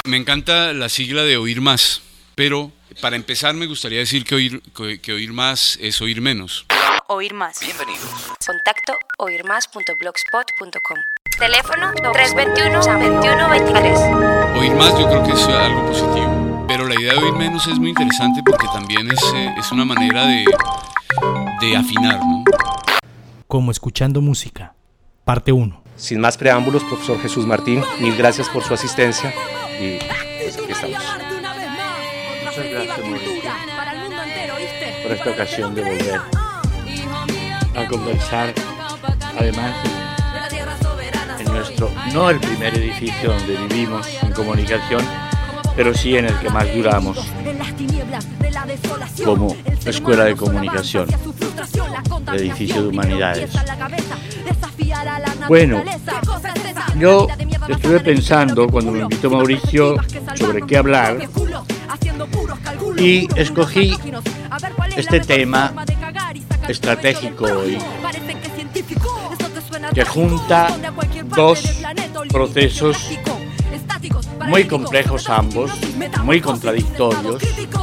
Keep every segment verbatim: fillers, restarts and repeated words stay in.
Me encanta la sigla de Oír Más, pero para empezar me gustaría decir que oír, que, que oír más es oír menos. Oír Más. Bienvenidos. Contacto oírmás punto blogspot punto com. Teléfono tres dos uno, veintiuno veintitrés. Oír más yo creo que es algo positivo, pero la idea de oír menos es muy interesante porque también es, eh, es una manera de, de afinar, ¿no? Como escuchando música, parte uno. Sin más preámbulos, profesor Jesús Martín, mil gracias por su asistencia y pues aquí estamos. Muchas gracias, Mauricio, por esta ocasión de volver a conversar, además en nuestro, no el primer edificio donde vivimos en comunicación, pero sí en el que más duramos como Escuela de Comunicación, el edificio de Humanidades. Bueno, yo estuve pensando cuando me invitó Mauricio sobre qué hablar y escogí este tema estratégico hoy, que junta dos procesos muy complejos ambos, muy contradictorios.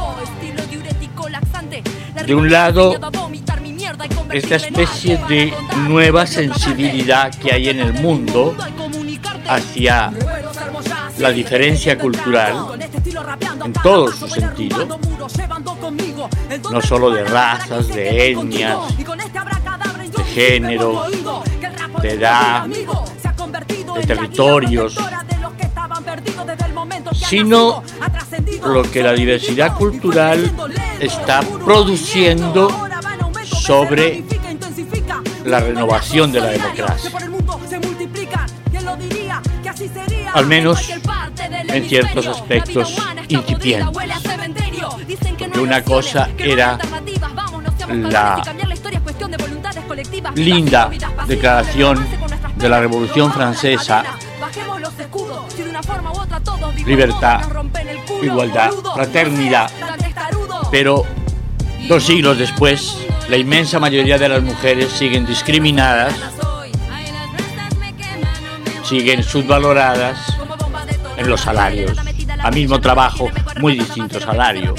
De un lado, esta especie de nueva sensibilidad que hay en el mundo hacia la diferencia cultural en todo su sentido, no solo de razas, de etnias, de género, de edad, de territorios, sino lo que la diversidad cultural está produciendo sobre la renovación de la democracia. Al menos en ciertos aspectos incipientes. Porque una cosa era la linda declaración de la Revolución Francesa: libertad, igualdad, fraternidad. Pero dos siglos después, la inmensa mayoría de las mujeres siguen discriminadas, siguen subvaloradas en los salarios, al mismo trabajo, muy distinto salario.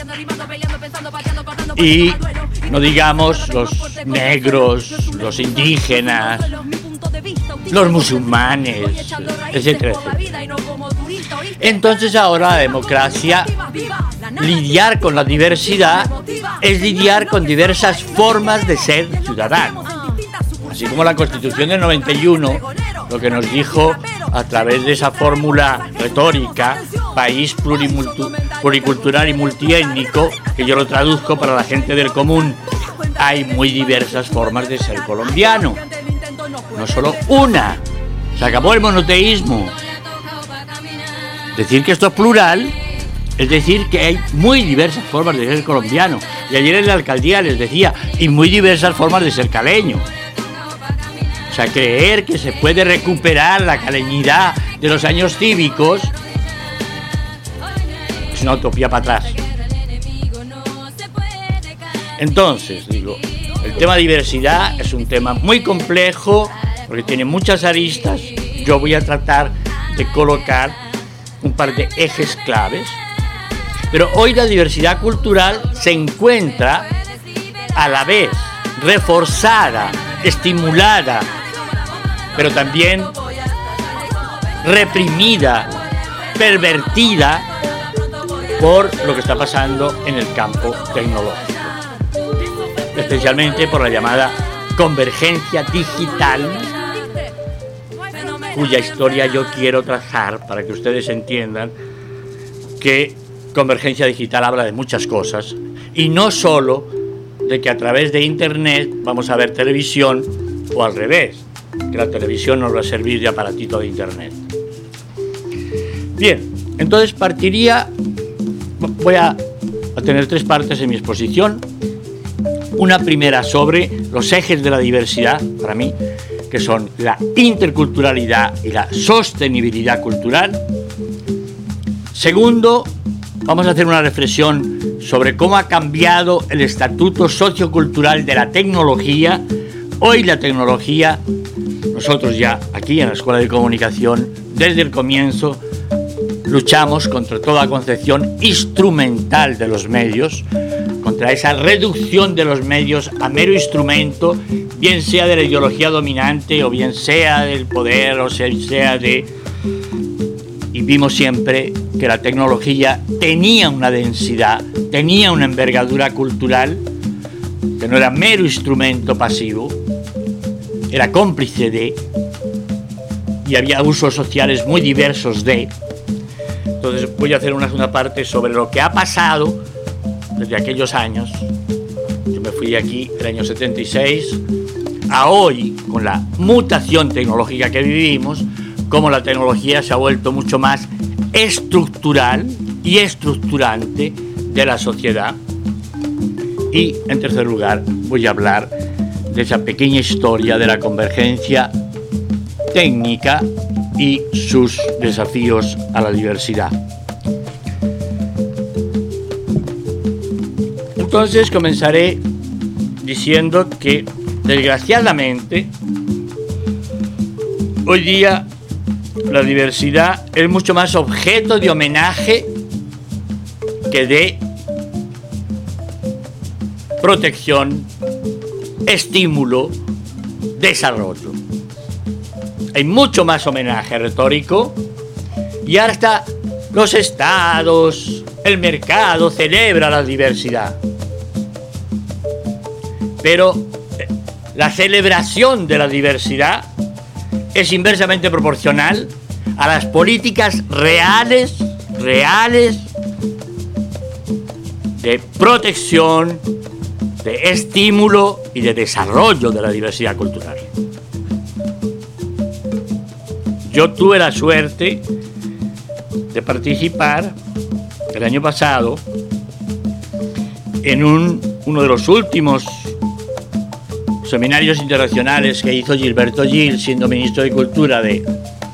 Y no digamos los negros, los indígenas, los musulmanes, etcétera, etcétera. Entonces ahora la democracia, lidiar con la diversidad, es lidiar con diversas formas de ser ciudadano. Así como la Constitución del noventa y uno, lo que nos dijo a través de esa fórmula retórica, país pluricultural y multiétnico, que yo lo traduzco para la gente del común: hay muy diversas formas de ser colombiano, no solo una. Se acabó el monoteísmo. Decir que esto es plural es decir que hay muy diversas formas de ser colombiano. Y ayer en la alcaldía les decía, y muy diversas formas de ser caleño. O sea, creer que se puede recuperar la caleñidad de los años cívicos es una utopía para atrás. Entonces, digo, el tema diversidad es un tema muy complejo porque tiene muchas aristas. Yo voy a tratar de colocar un par de ejes claves. Pero hoy la diversidad cultural se encuentra a la vez reforzada, estimulada, pero también reprimida, pervertida por lo que está pasando en el campo tecnológico, especialmente por la llamada convergencia digital, cuya historia yo quiero trazar para que ustedes entiendan que convergencia digital habla de muchas cosas y no solo de que a través de internet vamos a ver televisión o al revés, que la televisión nos va a servir de aparatito de internet. Bien, entonces partiría, voy a, a tener tres partes en mi exposición. Una primera sobre los ejes de la diversidad, para mí, que son la interculturalidad y la sostenibilidad cultural. Segundo, vamos a hacer una reflexión sobre cómo ha cambiado el estatuto sociocultural de la tecnología. Hoy la tecnología, nosotros ya aquí en la Escuela de Comunicación, desde el comienzo, luchamos contra toda concepción instrumental de los medios, contra esa reducción de los medios a mero instrumento, bien sea de la ideología dominante o bien sea del poder o sea de... Y vimos siempre que la tecnología tenía una densidad, tenía una envergadura cultural, que no era mero instrumento pasivo, era cómplice de, y había usos sociales muy diversos de. Entonces voy a hacer una segunda parte sobre lo que ha pasado desde aquellos años. Yo me fui de aquí el año setenta y seis a hoy, con la mutación tecnológica que vivimos, cómo la tecnología se ha vuelto mucho más estructural y estructurante de la sociedad. Y en tercer lugar voy a hablar de esa pequeña historia de la convergencia técnica y sus desafíos a la diversidad. Entonces comenzaré diciendo que, desgraciadamente, hoy día la diversidad es mucho más objeto de homenaje que de protección, estímulo, desarrollo. Hay mucho más homenaje retórico y hasta los estados, el mercado celebra la diversidad. Pero la celebración de la diversidad es inversamente proporcional a las políticas reales, reales de protección, de estímulo y de desarrollo de la diversidad cultural. Yo tuve la suerte de participar el año pasado en un, uno de los últimos seminarios internacionales que hizo Gilberto Gil, siendo ministro de Cultura de,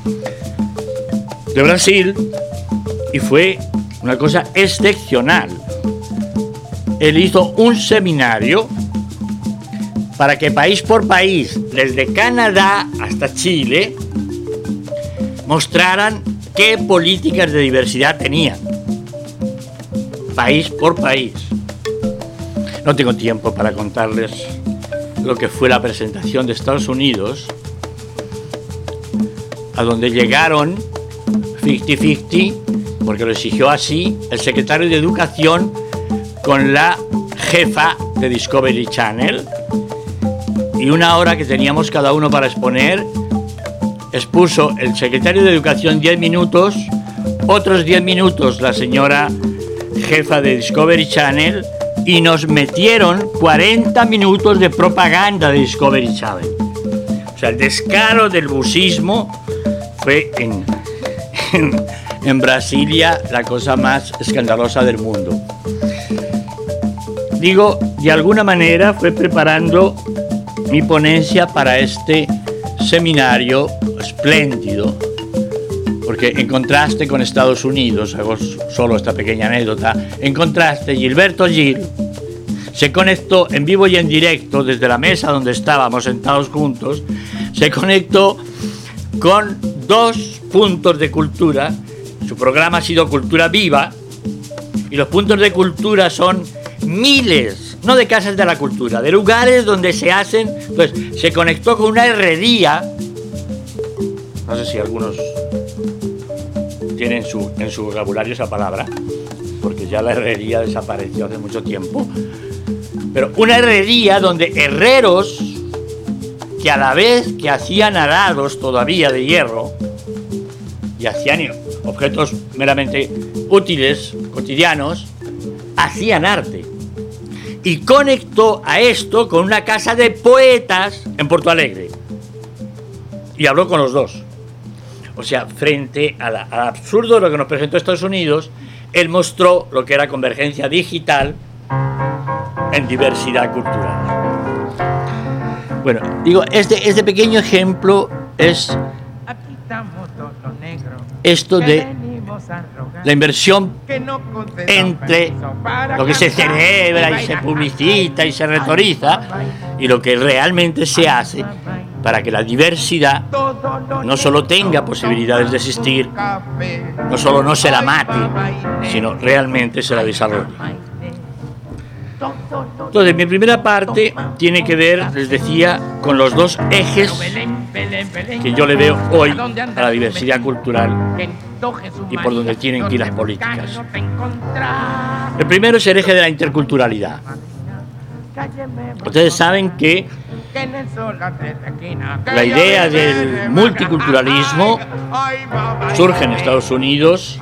de Brasil, y fue una cosa excepcional. Él hizo un seminario para que país por país, desde Canadá hasta Chile, mostraran qué políticas de diversidad tenían, país por país. No tengo tiempo para contarles lo que fue la presentación de Estados Unidos, a donde llegaron cincuenta cincuenta, porque lo exigió así el secretario de Educación con la jefa de Discovery Channel, y una hora que teníamos cada uno para exponer, expuso el secretario de Educación diez minutos, otros diez minutos la señora jefa de Discovery Channel, y nos metieron cuarenta minutos de propaganda de Discovery Channel. O sea, el descaro del busismo fue en, en, en Brasilia la cosa más escandalosa del mundo. Digo, de alguna manera fue preparando mi ponencia para este seminario espléndido, porque en contraste con Estados Unidos, hago solo esta pequeña anécdota, en contraste, Gilberto Gil se conectó en vivo y en directo desde la mesa donde estábamos sentados juntos, se conectó con dos puntos de cultura. Su programa ha sido Cultura Viva, y los puntos de cultura son miles, no de casas de la cultura, de lugares donde se hacen. Entonces se conectó con una herrería, no sé si algunos tienen su, en su vocabulario esa palabra, porque ya la herrería desapareció hace mucho tiempo, pero una herrería donde herreros que a la vez que hacían arados todavía de hierro y hacían objetos meramente útiles, cotidianos, hacían arte. Y conectó a esto con una casa de poetas en Porto Alegre. Y habló con los dos. O sea, frente a la, al absurdo de lo que nos presentó Estados Unidos, él mostró lo que era convergencia digital en diversidad cultural. Bueno, digo, este, este pequeño ejemplo es esto de la inversión entre lo que se celebra y se publicita y se retoriza y lo que realmente se hace para que la diversidad no solo tenga posibilidades de existir, no solo no se la mate, sino realmente se la desarrolle. Entonces, mi primera parte tiene que ver, les decía, con los dos ejes que yo le veo hoy a la diversidad cultural y por donde tienen que ir las políticas. El primero es el eje de la interculturalidad. Ustedes saben que la idea del multiculturalismo surge en Estados Unidos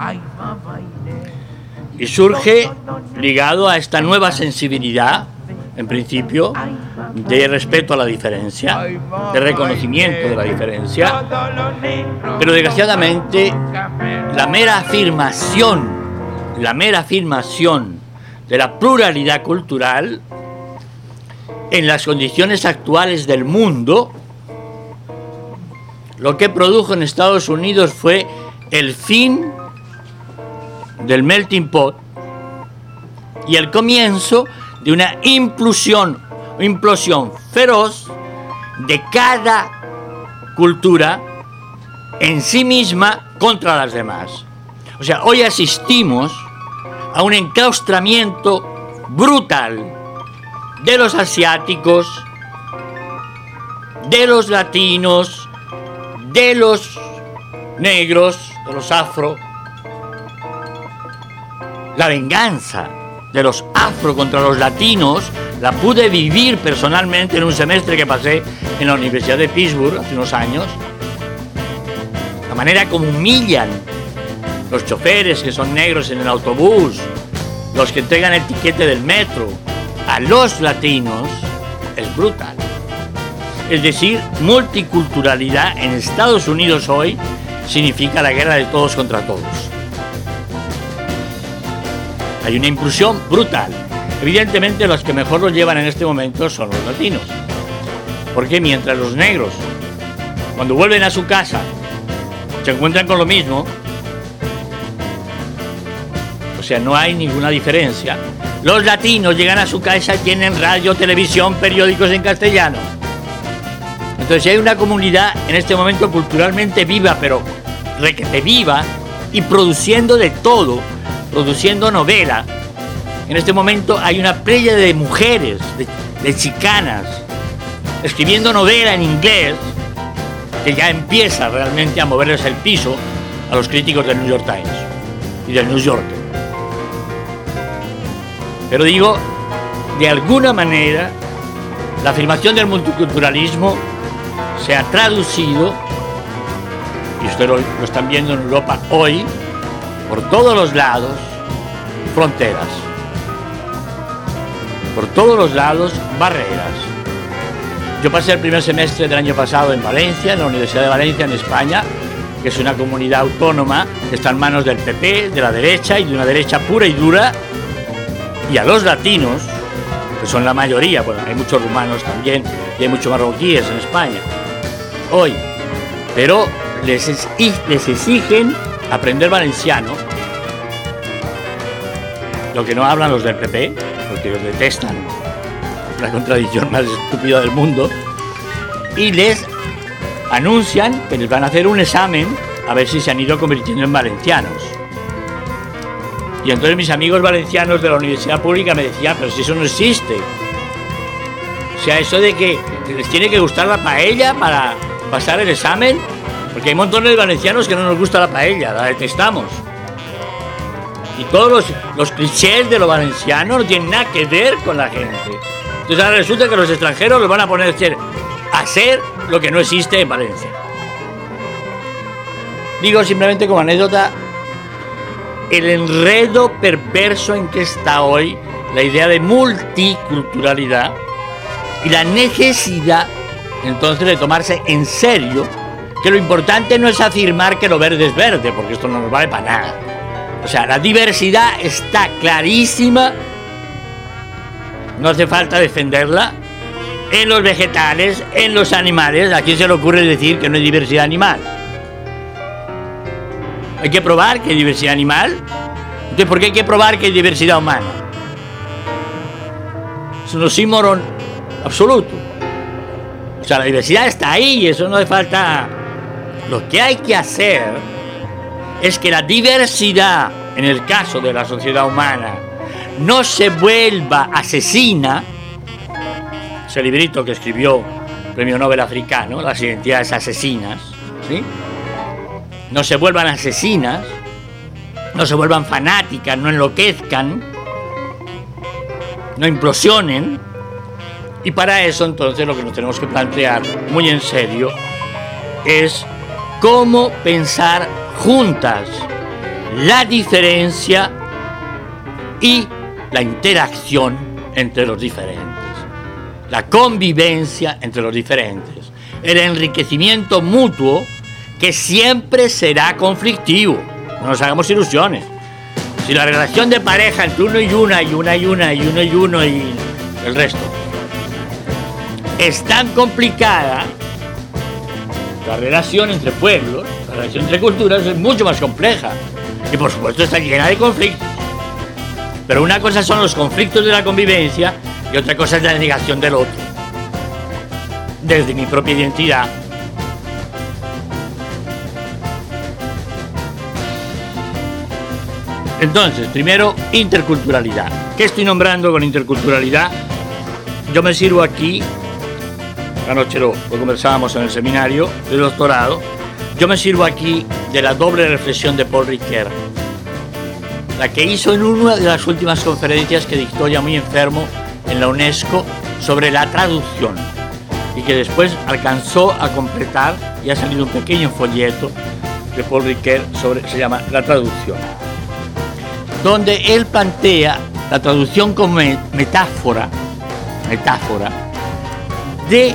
y surge ligado a esta nueva sensibilidad, en principio, de respeto a la diferencia, de reconocimiento de la diferencia, pero desgraciadamente la mera afirmación, la mera afirmación de la pluralidad cultural en las condiciones actuales del mundo, lo que produjo en Estados Unidos fue el fin del melting pot y el comienzo de una implosión, implosión feroz de cada cultura en sí misma contra las demás. O sea, hoy asistimos a un enclaustramiento brutal de los asiáticos, de los latinos, de los negros, de los afro. La venganza de los afro contra los latinos la pude vivir personalmente en un semestre que pasé en la Universidad de Pittsburgh hace unos años. La manera como humillan los choferes que son negros en el autobús, los que entregan el tiquete del metro, a los latinos, es brutal. Es decir, multiculturalidad en Estados Unidos hoy significa la guerra de todos contra todos. Hay una inclusión brutal. Evidentemente los que mejor lo llevan en este momento son los latinos. Porque mientras los negros, cuando vuelven a su casa, se encuentran con lo mismo, o sea, no hay ninguna diferencia. Los latinos llegan a su casa y tienen radio, televisión, periódicos en castellano. Entonces, si hay una comunidad en este momento culturalmente viva, pero requete viva y produciendo de todo, produciendo novela. En este momento hay una playa de mujeres, de, de chicanas, escribiendo novela en inglés, que ya empieza realmente a moverles el piso a los críticos del New York Times y del New Yorker. Pero digo, de alguna manera, la afirmación del multiculturalismo se ha traducido, y ustedes lo, lo están viendo en Europa hoy, por todos los lados, fronteras. Por todos los lados, barreras. Yo pasé el primer semestre del año pasado en Valencia, en la Universidad de Valencia, en España, que es una comunidad autónoma que está en manos del P P, de la derecha y de una derecha pura y dura. Y a los latinos, que son la mayoría, bueno, hay muchos rumanos también y hay muchos marroquíes en España, hoy, pero les, les exigen aprender valenciano, lo que no hablan los del P P, porque los detestan, la contradicción más estúpida del mundo, y les anuncian que les van a hacer un examen a ver si se han ido convirtiendo en valencianos. Y entonces mis amigos valencianos de la universidad pública me decían, pero si eso no existe. O sea, eso de que les tiene que gustar la paella para pasar el examen, porque hay montones de valencianos que no nos gusta la paella, la detestamos. Y todos los, los clichés de lo valenciano no tienen nada que ver con la gente. Entonces ahora resulta que los extranjeros los van a poner a hacer, a hacer lo que no existe en Valencia. Digo simplemente como anécdota el enredo perverso en que está hoy la idea de multiculturalidad y la necesidad entonces de tomarse en serio que lo importante no es afirmar que lo verde es verde, porque esto no nos vale para nada. O sea, la diversidad está clarísima, no hace falta defenderla, en los vegetales, en los animales. ¿A quién se le ocurre decir que no hay diversidad animal? Hay que probar que hay diversidad animal. Entonces, ¿por qué hay que probar que hay diversidad humana? Es un oxímoron absoluto. O sea, la diversidad está ahí, eso no hace falta. Lo que hay que hacer es que la diversidad, en el caso de la sociedad humana, no se vuelva asesina. Ese librito que escribió el Premio Nobel africano, Las identidades asesinas, ¿sí? No se vuelvan asesinas, no se vuelvan fanáticas, no enloquezcan, no implosionen. Y para eso, entonces, lo que nos tenemos que plantear muy en serio es cómo pensar juntas la diferencia y la interacción entre los diferentes, la convivencia entre los diferentes, el enriquecimiento mutuo, que siempre será conflictivo. No nos hagamos ilusiones. Si la relación de pareja entre uno y una, y una y una, y uno y uno y el resto es tan complicada, la relación entre pueblos, la relación entre culturas es mucho más compleja. Y por supuesto está llena de conflictos. Pero una cosa son los conflictos de la convivencia y otra cosa es la negación del otro. Desde mi propia identidad. Entonces, primero, interculturalidad. ¿Qué estoy nombrando con interculturalidad? Yo me sirvo aquí, anoche lo, lo conversábamos en el seminario de doctorado, yo me sirvo aquí de la doble reflexión de Paul Ricoeur, la que hizo en una de las últimas conferencias que dictó ya muy enfermo en la UNESCO sobre la traducción, y que después alcanzó a completar, y ha salido un pequeño folleto de Paul Ricoeur sobre, se llama La traducción, donde él plantea la traducción como metáfora, metáfora de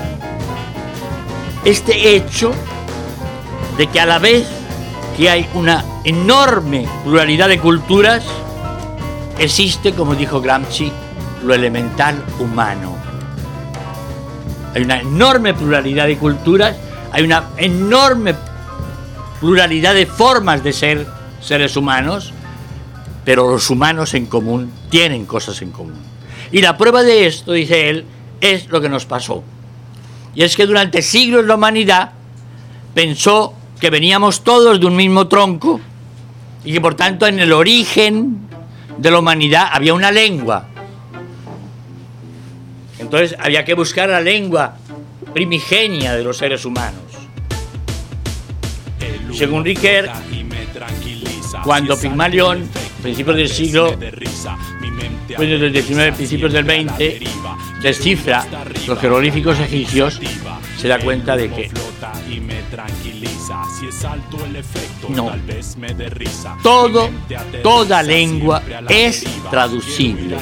este hecho de que a la vez que hay una enorme pluralidad de culturas, existe, como dijo Gramsci, lo elemental humano. Hay una enorme pluralidad de culturas, hay una enorme pluralidad de formas de ser seres humanos, pero los humanos en común tienen cosas en común. Y la prueba de esto, dice él, es lo que nos pasó. Y es que durante siglos la humanidad pensó que veníamos todos de un mismo tronco y que por tanto en el origen de la humanidad había una lengua. Entonces había que buscar la lengua primigenia de los seres humanos. Según Ricoeur, cuando Pigmalión, principios del siglo, pues del diecinueve, principios del veinte, descifra los jeroglíficos egipcios, se da cuenta de que no, todo, toda lengua es traducible.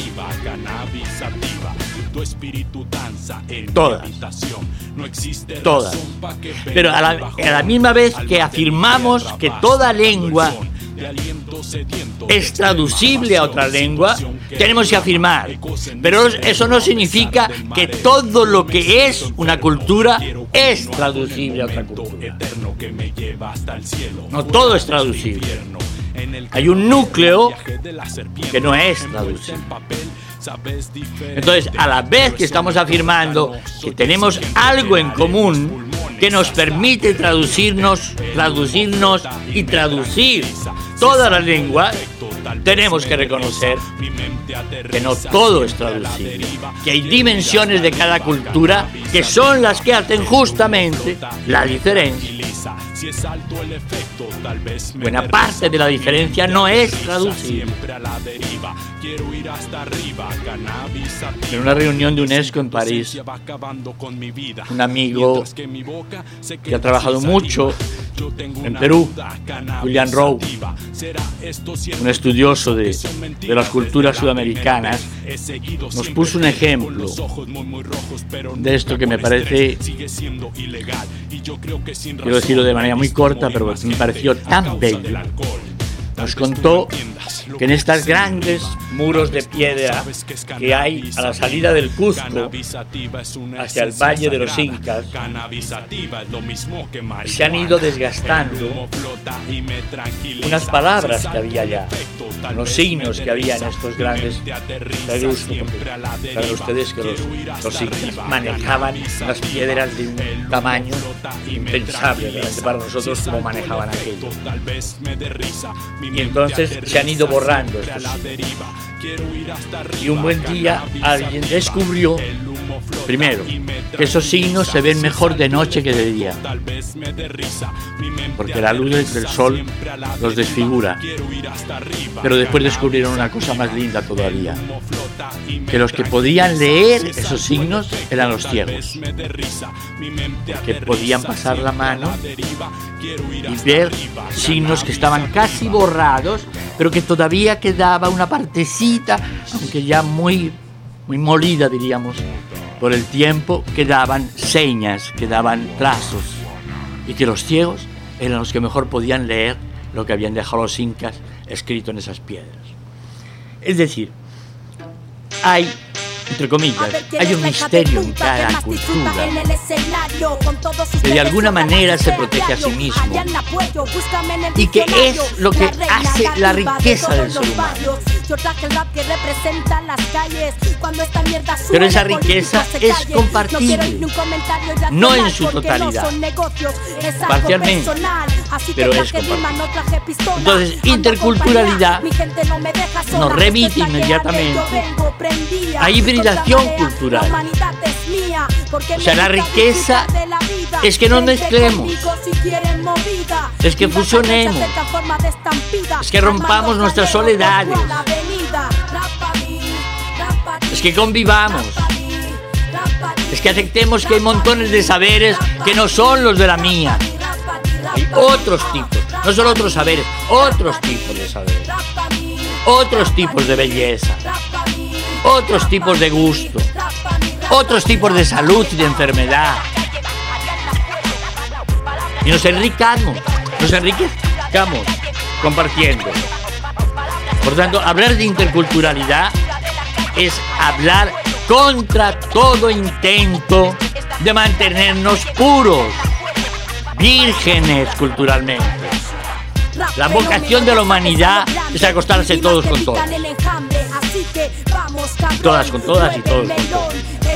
Todas. Todas. Pero a la, a la misma vez que afirmamos que toda lengua es traducible a otra lengua, tenemos que afirmar, pero eso no significa que todo lo que es una cultura es traducible a otra cultura. No todo es traducible. Hay un núcleo que no es traducible. Entonces, a la vez que estamos afirmando que tenemos algo en común que nos permite traducirnos, traducirnos y traducir todas las lenguas, tenemos que reconocer que no todo es traducible, que hay dimensiones de cada cultura que son las que hacen justamente la diferencia. Buena parte de la diferencia no es traducible. En una reunión de UNESCO en París, un amigo que ha trabajado mucho en Perú, William Rowe, un estudioso de, de las culturas sudamericanas, nos puso un ejemplo de esto que me parece, quiero decirlo de manera muy corta, pero me pareció tan bello. Nos contó que en estas grandes muros de piedra que hay a la salida del Cuzco hacia el Valle de los Incas se han ido desgastando unas palabras que había allá. los signos que había en estos grandes gusto, porque saben ustedes que los, los signos manejaban las piedras de un tamaño impensable realmente para nosotros como manejaban aquello. Y entonces se han ido borrando estos signos. Y un buen día alguien descubrió, primero, que esos signos se ven mejor de noche que de día, porque la luz del sol los desfigura. Pero después descubrieron una cosa más linda todavía, que los que podían leer esos signos eran los ciegos, que podían pasar la mano y ver signos que estaban casi borrados, pero que todavía quedaba una partecita, aunque ya muy, muy molida, diríamos, por el tiempo, quedaban señas, quedaban trazos, y que los ciegos eran los que mejor podían leer lo que habían dejado los incas escrito en esas piedras. Es decir, hay, entre comillas, hay un misterio en cada cultura que de alguna manera se protege a sí mismo y que es lo que hace la riqueza del ser humano. Pero esa riqueza es compartible, no en su totalidad, parcialmente, pero es compartible. Entonces, interculturalidad nos remite inmediatamente a hibridación cultural. O sea, la riqueza es que nos mezclemos, es que fusionemos, es que rompamos nuestras soledades, es que convivamos, es que aceptemos que hay montones de saberes que no son los de la mía. Hay otros tipos, no solo otros saberes, otros tipos de saberes, otros tipos de belleza, otros tipos de gusto, otros tipos de salud y de enfermedad. Y nos enriquecemos, nos enriquezcamos compartiendo. Por tanto, hablar de interculturalidad es hablar contra todo intento de mantenernos puros, vírgenes culturalmente. La vocación de la humanidad es acostarse todos con todos. Todas con todas y todos con todos.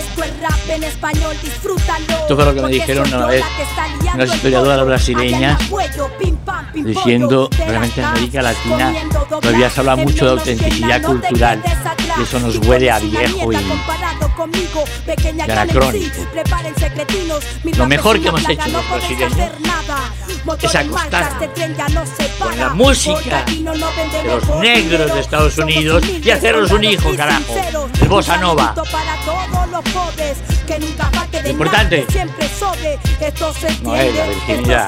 Esto fue lo que me dijeron una vez unas historiadoras brasileñas, diciendo, realmente en América Latina todavía se habla mucho de autenticidad cultural y eso nos huele a viejo y, y anacrónico. Lo mejor que hemos hecho los brasileños es acostarnos con la música de los negros de Estados Unidos y hacernos un hijo, carajo, el bossa nova. Lo importante no es la virginidad,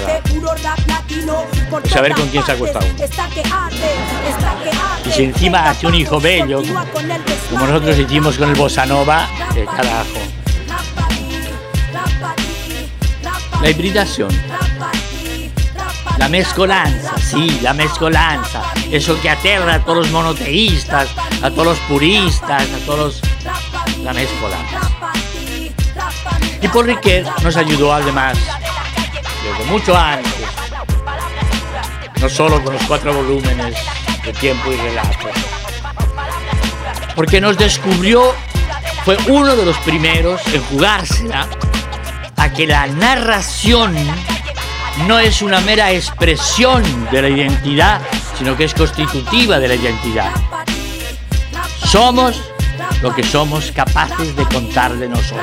es saber con quién se ha acostado uno. Y si encima hace un hijo bello, como nosotros hicimos con el bossa nova, qué carajo. La hibridación, la mezcolanza, sí, la mezcolanza, eso que aterra a todos los monoteístas, a todos los puristas, a todos los... la mezcolanza. Y Paul Ricoeur nos ayudó además, desde mucho antes, no solo con los cuatro volúmenes de Tiempo y Relato, porque nos descubrió, fue uno de los primeros en jugársela a que la narración no es una mera expresión de la identidad, sino que es constitutiva de la identidad. Somos lo que somos capaces de contar de nosotros.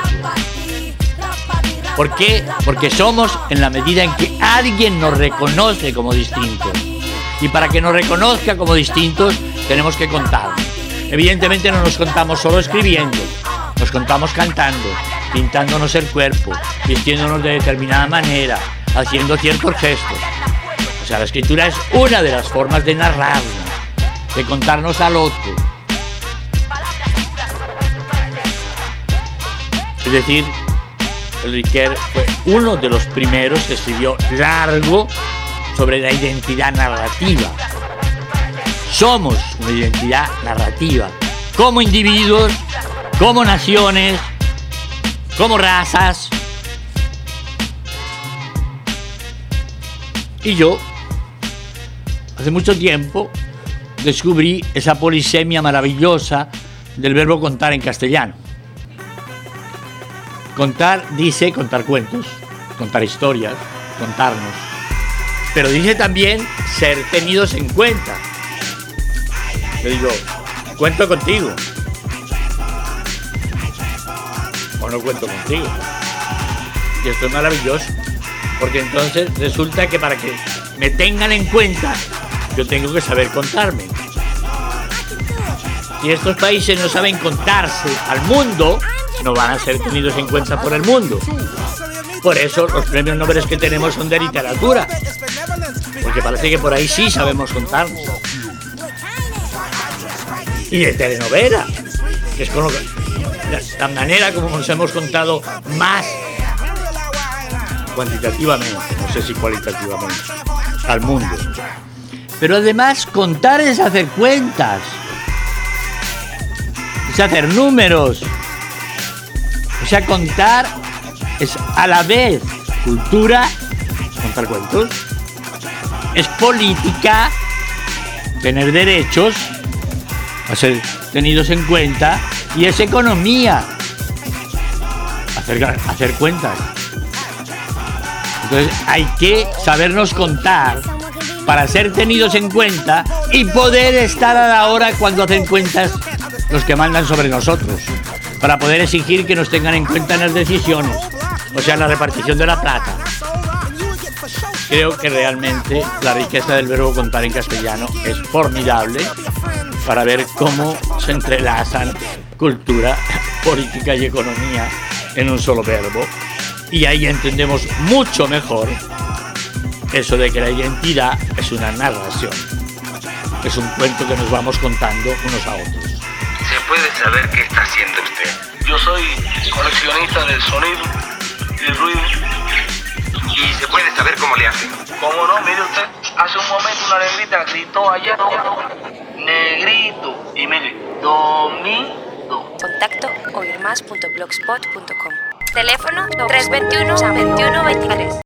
¿Por qué? Porque somos en la medida en que alguien nos reconoce como distintos. Y para que nos reconozca como distintos, tenemos que contar. Evidentemente no nos contamos solo escribiendo, nos contamos cantando, pintándonos el cuerpo, vistiéndonos de determinada manera, haciendo ciertos gestos. O sea, la escritura es una de las formas de narrarnos, de contarnos al otro. Es decir, Ricoeur fue uno de los primeros que escribió largo sobre la identidad narrativa. Somos una identidad narrativa, como individuos, como naciones, como razas. Y yo, hace mucho tiempo, descubrí esa polisemia maravillosa del verbo contar en castellano. Contar dice contar cuentos, contar historias, contarnos, pero dice también ser tenidos en cuenta. Yo digo, cuento contigo o no cuento contigo. Y esto es maravilloso, porque entonces resulta que para que me tengan en cuenta, yo tengo que saber contarme. Si estos países no saben contarse al mundo, no van a ser tenidos en cuenta por el mundo. Por eso los premios Nobel que tenemos son de literatura, porque parece que por ahí sí sabemos contarnos. Y de telenovela, que es con lo que, la, la manera como nos hemos contado más cuantitativamente, no sé si cualitativamente, al mundo. Pero además contar es hacer cuentas, es hacer números. O sea, contar es a la vez cultura, contar cuentos, es política, tener derechos a ser tenidos en cuenta, y es economía, hacer, hacer cuentas. Entonces hay que sabernos contar para ser tenidos en cuenta y poder estar a la hora cuando hacen cuentas los que mandan sobre nosotros, para poder exigir que nos tengan en cuenta en las decisiones, o sea, en la repartición de la plata. Creo que realmente la riqueza del verbo contar en castellano es formidable para ver cómo se entrelazan cultura, política y economía en un solo verbo. Y ahí entendemos mucho mejor eso de que la identidad es una narración, es un cuento que nos vamos contando unos a otros. ¿Se puede saber qué está haciendo usted? Yo soy coleccionista del sonido y del ruido. ¿Y se puede saber cómo le hace? Como no, mire usted, hace un momento una negrita gritó allá, negrito, y mire, domingo. Contacto oírmás punto blogspot punto com. Teléfono tres dos uno, veintiuno veintitrés.